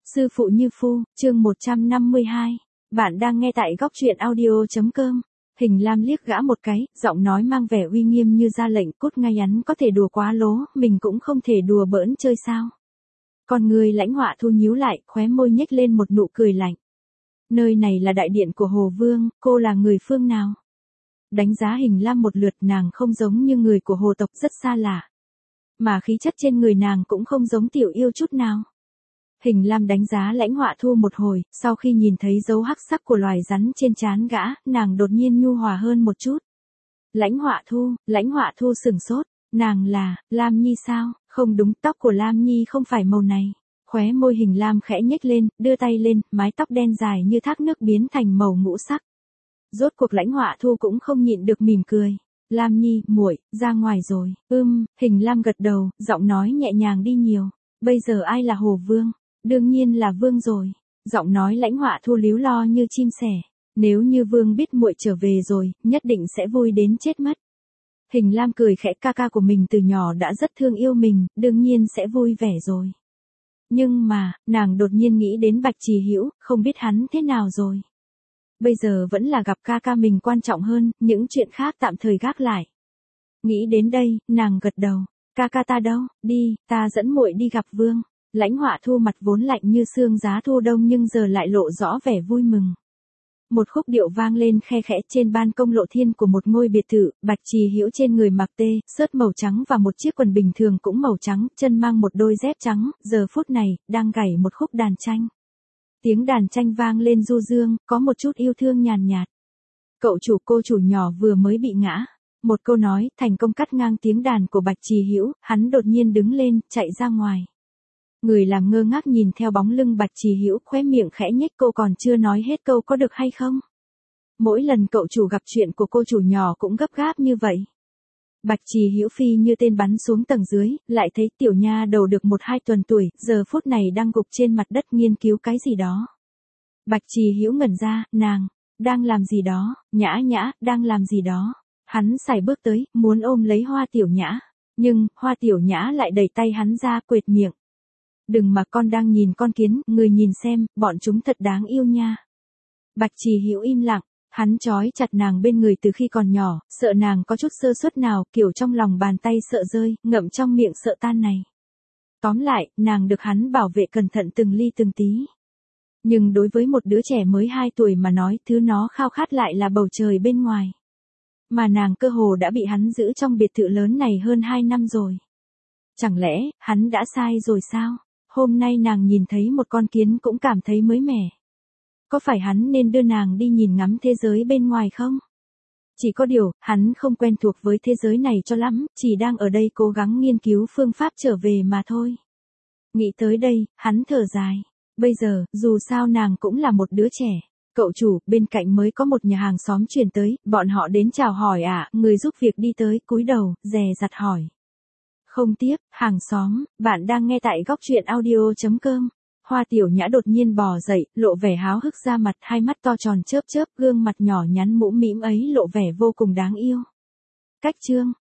Sư phụ như phu, chương 152. Bạn đang nghe tại góc truyện audio.com. Hình Lam liếc gã một cái, giọng nói mang vẻ uy nghiêm như ra lệnh, cút ngay, hắn có thể đùa quá lố, mình cũng không thể đùa bỡn chơi sao. Còn người Lãnh Họa Thu nhíu lại, khóe môi nhếch lên một nụ cười lạnh. Nơi này là đại điện của Hồ Vương, cô là người phương nào? Đánh giá Hình Lam một lượt, nàng không giống như người của Hồ tộc, rất xa lạ. Mà khí chất trên người nàng cũng không giống Tiểu Yêu chút nào. Hình Lam đánh giá Lãnh Họa Thu một hồi, sau khi nhìn thấy dấu hắc sắc của loài rắn trên trán gã, nàng đột nhiên nhu hòa hơn một chút. Lãnh Họa Thu sửng sốt, nàng là, Lam Nhi sao? Không đúng, tóc của Lam Nhi không phải màu này. Khóe môi Hình Lam khẽ nhếch lên, đưa tay lên, mái tóc đen dài như thác nước biến thành màu ngũ sắc. Rốt cuộc Lãnh Họa Thu cũng không nhịn được mỉm cười. Lam Nhi, muội, ra ngoài rồi. Hình Lam gật đầu, giọng nói nhẹ nhàng đi nhiều. Bây giờ ai là Hồ Vương? Đương nhiên là Vương rồi. Giọng nói Lãnh Họa Thu líu lo như chim sẻ. Nếu như Vương biết muội trở về rồi, nhất định sẽ vui đến chết mất. Hình Lam cười khẽ, ca ca của mình từ nhỏ đã rất thương yêu mình, đương nhiên sẽ vui vẻ rồi. Nhưng mà, nàng đột nhiên nghĩ đến Bạch Trì Hữu, không biết hắn thế nào rồi. Bây giờ vẫn là gặp ca ca mình quan trọng hơn, những chuyện khác tạm thời gác lại. Nghĩ đến đây, nàng gật đầu. Ca ca ta đâu? Đi, ta dẫn muội đi gặp Vương. Lãnh Họa Thu mặt vốn lạnh như sương giá thu đông nhưng giờ lại lộ rõ vẻ vui mừng. Một khúc điệu vang lên khe khẽ trên ban công lộ thiên của một ngôi biệt thự, Bạch Trì Hữu trên người mặc sớt màu trắng và một chiếc quần bình thường cũng màu trắng, chân mang một đôi dép trắng, giờ phút này, đang gảy một khúc đàn tranh. Tiếng đàn tranh vang lên du dương, có một chút yêu thương nhàn nhạt. Cậu chủ cô chủ nhỏ vừa mới bị ngã. Một câu nói, thành công cắt ngang tiếng đàn của Bạch Trì Hữu, hắn đột nhiên đứng lên, chạy ra ngoài. Người làm ngơ ngác nhìn theo bóng lưng Bạch Trì Hữu, khóe miệng khẽ nhếch, cô còn chưa nói hết câu có được hay không? Mỗi lần cậu chủ gặp chuyện của cô chủ nhỏ cũng gấp gáp như vậy. Bạch Trì Hữu phi như tên bắn xuống tầng dưới, lại thấy tiểu nha đầu được 1-2 tuần tuổi, giờ phút này đang gục trên mặt đất nghiên cứu cái gì đó. Bạch Trì Hữu ngẩn ra, nàng, đang làm gì đó, Nhã, đang làm gì đó. Hắn sải bước tới, muốn ôm lấy Hoa Tiểu Nhã. Nhưng, Hoa Tiểu Nhã lại đẩy tay hắn ra, quệt miệng. Đừng mà, con đang nhìn con kiến, người nhìn xem, bọn chúng thật đáng yêu nha. Bạch Trì Hữu im lặng, hắn trói chặt nàng bên người từ khi còn nhỏ, sợ nàng có chút sơ suất nào, kiểu trong lòng bàn tay sợ rơi, ngậm trong miệng sợ tan này. Tóm lại, nàng được hắn bảo vệ cẩn thận từng ly từng tí. Nhưng đối với một đứa trẻ mới 2 tuổi mà nói, thứ nó khao khát lại là bầu trời bên ngoài. Mà nàng cơ hồ đã bị hắn giữ trong biệt thự lớn này hơn 2 năm rồi. Chẳng lẽ, hắn đã sai rồi sao? Hôm nay nàng nhìn thấy một con kiến cũng cảm thấy mới mẻ. Có phải hắn nên đưa nàng đi nhìn ngắm thế giới bên ngoài không? Chỉ có điều, hắn không quen thuộc với thế giới này cho lắm, chỉ đang ở đây cố gắng nghiên cứu phương pháp trở về mà thôi. Nghĩ tới đây, hắn thở dài. Bây giờ, dù sao nàng cũng là một đứa trẻ. Cậu chủ, bên cạnh mới có một nhà hàng xóm truyền tới, bọn họ đến chào hỏi ạ, người giúp việc đi tới, cúi đầu, dè dặt hỏi. Không tiếp, hàng xóm, bạn đang nghe tại góc truyện audio.com. Hoa Tiểu Nhã đột nhiên bò dậy, lộ vẻ háo hức ra mặt, hai mắt to tròn chớp chớp, gương mặt nhỏ nhắn mũm mĩm ấy lộ vẻ vô cùng đáng yêu. Cách chương